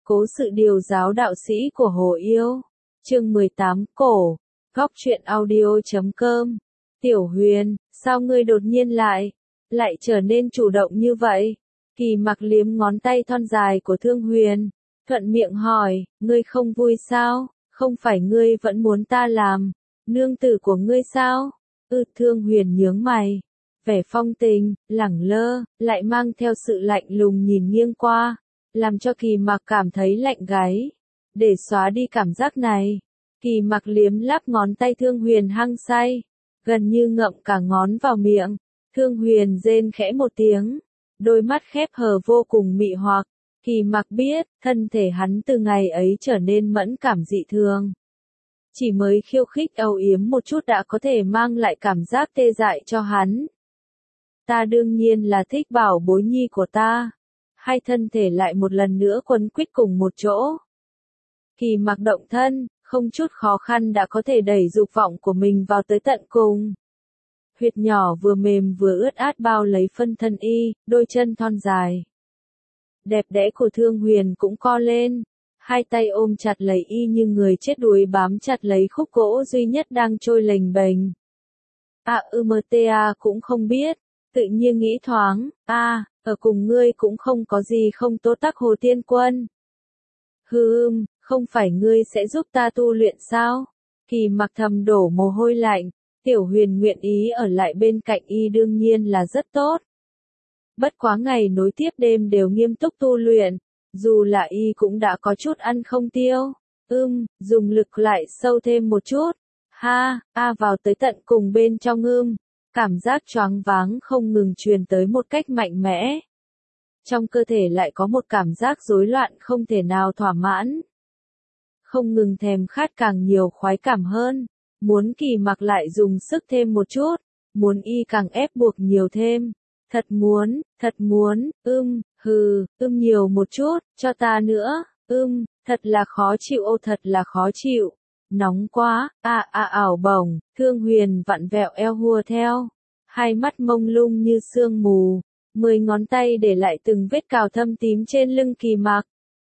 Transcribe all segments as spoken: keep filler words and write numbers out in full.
Cố sự điều giáo đạo sĩ của Hồ Yêu. Chương mười tám Cổ. Góc truyện audio chấm com. Tiểu Huyền, sao ngươi đột nhiên lại, lại trở nên chủ động như vậy? Kỳ Mặc liếm ngón tay thon dài của Thương Huyền, thuận miệng hỏi, ngươi không vui sao? Không phải ngươi vẫn muốn ta làm nương tử của ngươi sao? Ư Thương Huyền nhướng mày, vẻ phong tình, lẳng lơ, lại mang theo sự lạnh lùng nhìn nghiêng qua, làm cho Kỳ Mặc cảm thấy lạnh gáy. Để xóa đi cảm giác này, Kỳ Mặc liếm láp ngón tay Thương Huyền hăng say, gần như ngậm cả ngón vào miệng. Thương Huyền rên khẽ một tiếng, đôi mắt khép hờ vô cùng mị hoặc. Kỳ Mặc biết, thân thể hắn từ ngày ấy trở nên mẫn cảm dị thường. Chỉ mới khiêu khích âu yếm một chút đã có thể mang lại cảm giác tê dại cho hắn. Ta đương nhiên là thích bảo bối nhi của ta. Hai thân thể lại một lần nữa quấn quýt cùng một chỗ. Kỳ Mặc động thân, không chút khó khăn đã có thể đẩy dục vọng của mình vào tới tận cùng. Huyệt nhỏ vừa mềm vừa ướt át bao lấy phân thân y, đôi chân thon dài. Đẹp đẽ của Thương Huyền cũng co lên, hai tay ôm chặt lấy y như người chết đuối bám chặt lấy khúc gỗ duy nhất đang trôi lềnh bềnh. A ư mơ tê a cũng không biết, tự nhiên nghĩ thoáng, a, ở cùng ngươi cũng không có gì không tốt tắc Hồ Tiên Quân. Hừ, không phải ngươi sẽ giúp ta tu luyện sao? Kỳ Mặc thầm đổ mồ hôi lạnh, Tiểu Huyền nguyện ý ở lại bên cạnh y đương nhiên là rất tốt. Bất quá ngày nối tiếp đêm đều nghiêm túc tu luyện, dù là y cũng đã có chút ăn không tiêu. Ưm, dùng lực lại sâu thêm một chút. Ha, a vào tới tận cùng bên trong ưm, cảm giác choáng váng không ngừng truyền tới một cách mạnh mẽ. Trong cơ thể lại có một cảm giác rối loạn không thể nào thỏa mãn. Không ngừng thèm khát càng nhiều khoái cảm hơn, muốn Kỳ Mặc lại dùng sức thêm một chút, muốn y càng ép buộc nhiều thêm. Thật muốn, thật muốn, ưm, hừ, ưm nhiều một chút, cho ta nữa, ưm, thật là khó chịu ô thật là khó chịu. Nóng quá, a a ảo bổng, Thương Huyền vặn vẹo eo hùa theo. Hai mắt mông lung như sương mù, mười ngón tay để lại từng vết cào thâm tím trên lưng Kỳ Mặc.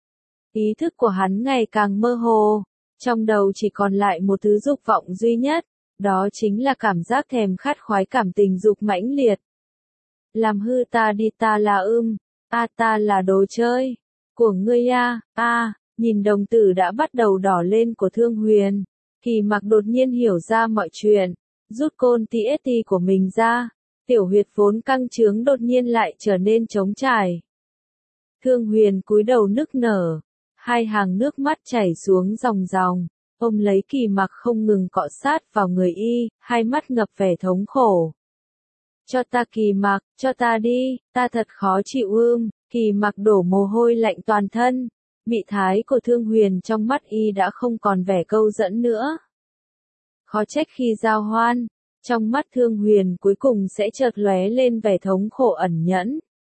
Ý thức của hắn ngày càng mơ hồ, trong đầu chỉ còn lại một thứ dục vọng duy nhất, đó chính là cảm giác thèm khát khoái cảm tình dục mãnh liệt. Làm hư ta đi ta là ưm, a ta là đồ chơi của ngươi a, a, nhìn đồng tử đã bắt đầu đỏ lên của Thương Huyền, Kỳ Mặc đột nhiên hiểu ra mọi chuyện, rút côn tê ét tê của mình ra, tiểu huyệt vốn căng trướng đột nhiên lại trở nên trống trải. Thương Huyền cúi đầu nức nở, hai hàng nước mắt chảy xuống ròng ròng, ôm lấy Kỳ Mặc không ngừng cọ sát vào người y, hai mắt ngập vẻ thống khổ. Cho ta Kỳ Mặc, cho ta đi, ta thật khó chịu ưm, Kỳ Mặc đổ mồ hôi lạnh toàn thân, mị thái của Thương Huyền trong mắt y đã không còn vẻ câu dẫn nữa. Khó trách khi giao hoan, trong mắt Thương Huyền cuối cùng sẽ chợt lóe lên vẻ thống khổ ẩn nhẫn.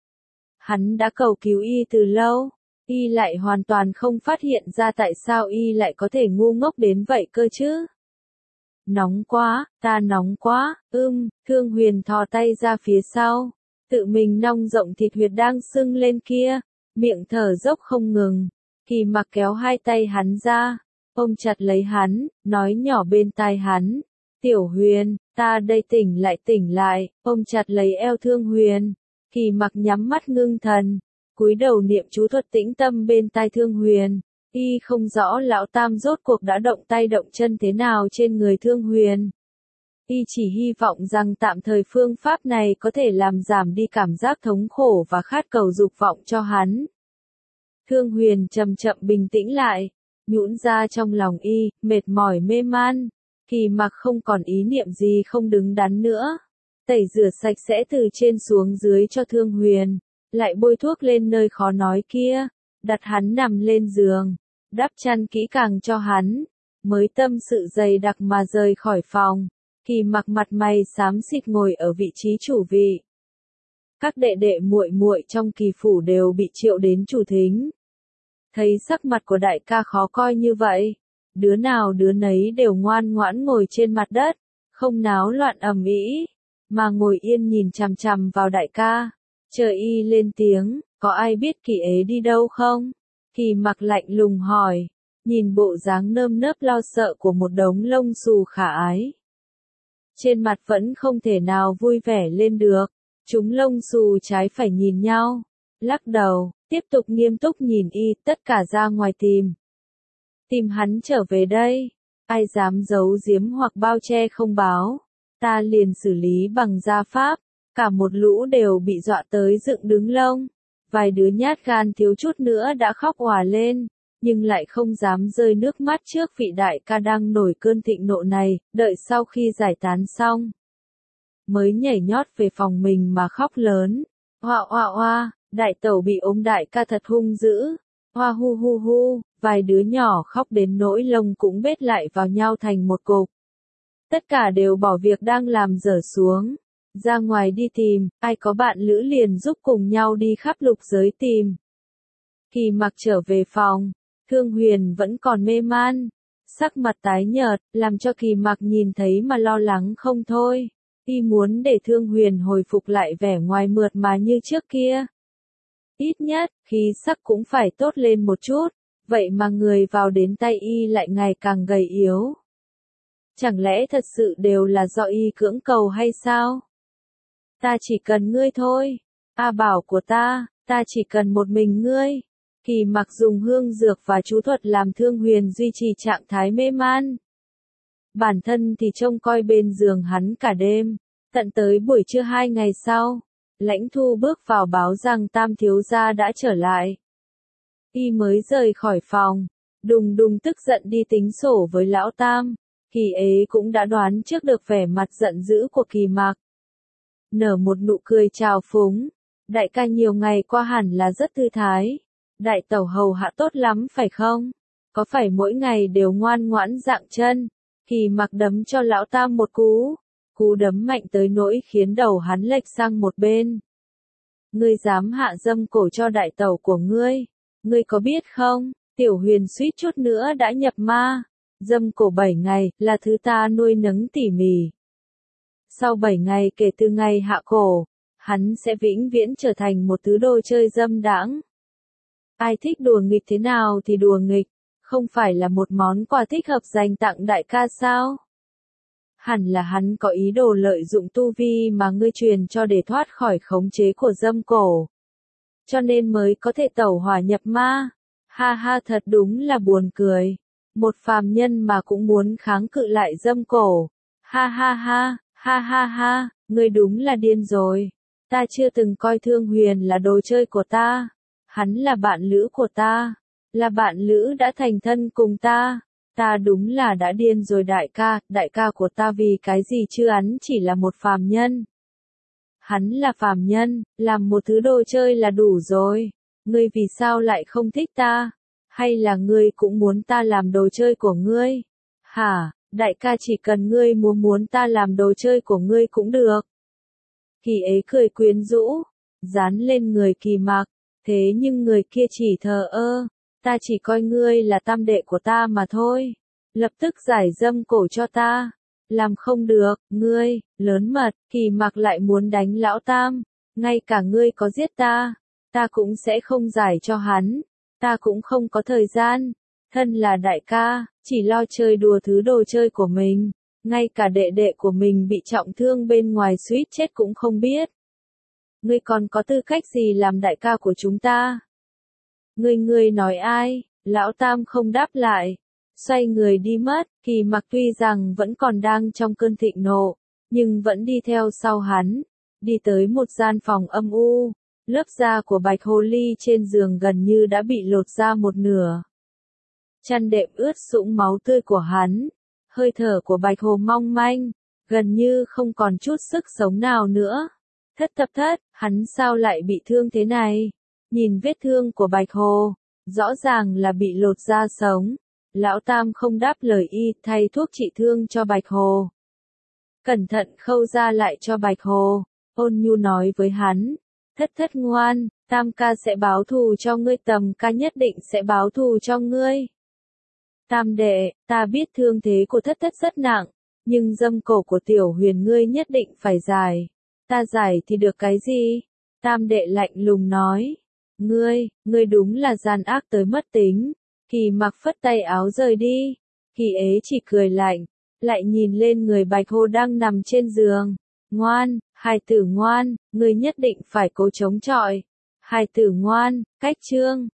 Hắn đã cầu cứu y từ lâu, y lại hoàn toàn không phát hiện ra tại sao y lại có thể ngu ngốc đến vậy cơ chứ. Nóng quá, ta nóng quá, ưm, Thương Huyền thò tay ra phía sau, tự mình nong rộng thịt huyệt đang sưng lên kia, miệng thở dốc không ngừng. Kỳ Mặc kéo hai tay hắn ra, ôm chặt lấy hắn, nói nhỏ bên tai hắn, Tiểu Huyền, ta đây tỉnh lại tỉnh lại, ôm chặt lấy eo Thương Huyền. Kỳ Mặc nhắm mắt ngưng thần, cúi đầu niệm chú thuật tĩnh tâm bên tai Thương Huyền. Y không rõ lão tam rốt cuộc đã động tay động chân thế nào trên người Thương Huyền. Y chỉ hy vọng rằng tạm thời phương pháp này có thể làm giảm đi cảm giác thống khổ và khát cầu dục vọng cho hắn. Thương Huyền chậm chậm bình tĩnh lại, nhũn ra trong lòng y, mệt mỏi mê man. Kỳ Mặc không còn ý niệm gì không đứng đắn nữa. Tẩy rửa sạch sẽ từ trên xuống dưới cho Thương Huyền, lại bôi thuốc lên nơi khó nói kia, đặt hắn nằm lên giường, đắp chăn kỹ càng cho hắn, mới tâm sự dày đặc mà rời khỏi phòng. Kỳ Mặc mặt mày xám xịt ngồi ở vị trí chủ vị. Các đệ đệ muội muội trong Kỳ phủ đều bị triệu đến chủ thính. Thấy sắc mặt của đại ca khó coi như vậy, đứa nào đứa nấy đều ngoan ngoãn ngồi trên mặt đất, không náo loạn ầm ĩ, mà ngồi yên nhìn chằm chằm vào đại ca, chờ y lên tiếng, có ai biết Kỳ ế đi đâu không? Kỳ Mặc lạnh lùng hỏi, nhìn bộ dáng nơm nớp lo sợ của một đống lông xù khả ái. Trên mặt vẫn không thể nào vui vẻ lên được, chúng lông xù trái phải nhìn nhau, lắc đầu, tiếp tục nghiêm túc nhìn y, tất cả ra ngoài tìm. Tìm hắn trở về đây, ai dám giấu giếm hoặc bao che không báo, ta liền xử lý bằng gia pháp, cả một lũ đều bị dọa tới dựng đứng lông, vài đứa nhát gan thiếu chút nữa đã khóc òa lên, nhưng lại không dám rơi nước mắt trước vị đại ca đang nổi cơn thịnh nộ này, đợi sau khi giải tán xong. Mới nhảy nhót về phòng mình mà khóc lớn, hoa hoa hoa, đại tẩu bị ốm đại ca thật hung dữ, hoa hu hu hu, vài đứa nhỏ khóc đến nỗi lông cũng bết lại vào nhau thành một cục. Tất cả đều bỏ việc đang làm dở xuống, ra ngoài đi tìm, ai có bạn lữ liền giúp cùng nhau đi khắp lục giới tìm. Kỳ Mặc trở về phòng, Thương Huyền vẫn còn mê man, sắc mặt tái nhợt, làm cho Kỳ Mặc nhìn thấy mà lo lắng không thôi. Y muốn để Thương Huyền hồi phục lại vẻ ngoài mượt mà như trước kia. Ít nhất, khí sắc cũng phải tốt lên một chút, vậy mà người vào đến tay y lại ngày càng gầy yếu. Chẳng lẽ thật sự đều là do y cưỡng cầu hay sao? Ta chỉ cần ngươi thôi, A Bảo của ta, ta chỉ cần một mình ngươi. Kỳ Mặc dùng hương dược và chú thuật làm Thương Huyền duy trì trạng thái mê man. Bản thân thì trông coi bên giường hắn cả đêm, tận tới buổi trưa hai ngày sau, Lãnh Thu bước vào báo rằng Tam thiếu gia đã trở lại. Y mới rời khỏi phòng, đùng đùng tức giận đi tính sổ với lão Tam, Kỳ ế cũng đã đoán trước được vẻ mặt giận dữ của Kỳ Mặc. Nở một nụ cười trào phúng, đại ca nhiều ngày qua hẳn là rất thư thái. Đại tẩu hầu hạ tốt lắm phải không? Có phải mỗi ngày đều ngoan ngoãn dạng chân? Kỳ Mặc đấm cho lão Tam một cú. Cú đấm mạnh tới nỗi khiến đầu hắn lệch sang một bên. Ngươi dám hạ dâm cổ cho đại tẩu của ngươi? Ngươi có biết không? Tiểu Huyền suýt chút nữa đã nhập ma. Dâm cổ bảy ngày là thứ ta nuôi nấng tỉ mỉ. Sau bảy ngày kể từ ngày hạ cổ, hắn sẽ vĩnh viễn trở thành một thứ đồ chơi dâm đãng. Ai thích đùa nghịch thế nào thì đùa nghịch, không phải là một món quà thích hợp dành tặng đại ca sao? Hẳn là hắn có ý đồ lợi dụng tu vi mà ngươi truyền cho để thoát khỏi khống chế của dâm cổ. Cho nên mới có thể tẩu hỏa nhập ma. Ha ha, thật đúng là buồn cười. Một phàm nhân mà cũng muốn kháng cự lại dâm cổ. Ha ha ha, ha ha ha, ngươi đúng là điên rồi. Ta chưa từng coi Thương Huyền là đồ chơi của ta. Hắn là bạn lữ của ta, là bạn lữ đã thành thân cùng ta. Ta đúng là đã điên rồi đại ca, đại ca của ta vì cái gì chứ hắn chỉ là một phàm nhân. Hắn là phàm nhân, làm một thứ đồ chơi là đủ rồi. Ngươi vì sao lại không thích ta? Hay là ngươi cũng muốn ta làm đồ chơi của ngươi? Hả, đại ca chỉ cần ngươi muốn muốn ta làm đồ chơi của ngươi cũng được. Kỳ ấy cười quyến rũ, dán lên người Kỳ Mặc. Thế nhưng người kia chỉ thờ ơ, ta chỉ coi ngươi là tam đệ của ta mà thôi. Lập tức giải dâm cổ cho ta. Làm không được, ngươi, lớn mật, Kỳ Mặc lại muốn đánh lão Tam. Ngay cả ngươi có giết ta, ta cũng sẽ không giải cho hắn. Ta cũng không có thời gian. Thân là đại ca, chỉ lo chơi đùa thứ đồ chơi của mình. Ngay cả đệ đệ của mình bị trọng thương bên ngoài suýt chết cũng không biết. Ngươi còn có tư cách gì làm đại ca của chúng ta? Ngươi ngươi nói ai? Lão Tam không đáp lại. Xoay người đi mất, Kỳ Mặc tuy rằng vẫn còn đang trong cơn thịnh nộ, nhưng vẫn đi theo sau hắn. Đi tới một gian phòng âm u, lớp da của bạch hồ ly trên giường gần như đã bị lột ra một nửa. Chăn đệm ướt sũng máu tươi của hắn, hơi thở của bạch hồ mong manh, gần như không còn chút sức sống nào nữa. Thất thập thất, hắn sao lại bị thương thế này? Nhìn vết thương của bạch hồ, rõ ràng là bị lột da sống. Lão Tam không đáp lời y, thay thuốc trị thương cho bạch hồ. Cẩn thận khâu da lại cho bạch hồ, ôn nhu nói với hắn. Thất thất ngoan, Tam ca sẽ báo thù cho ngươi, Tầm ca nhất định sẽ báo thù cho ngươi. Tam đệ, ta biết thương thế của thất thất rất nặng, nhưng dâm cổ của Tiểu Huyền ngươi nhất định phải giải. Ta giải thì được cái gì? Tam đệ lạnh lùng nói. Ngươi, ngươi đúng là gian ác tới mất tính. Kỳ mặc phất tay áo rời đi. Kỳ ế chỉ cười lạnh, lại nhìn lên người Bạch Hồ đang nằm trên giường. Ngoan, hài tử ngoan, ngươi nhất định phải cố chống chọi. Hài tử ngoan, cách chương.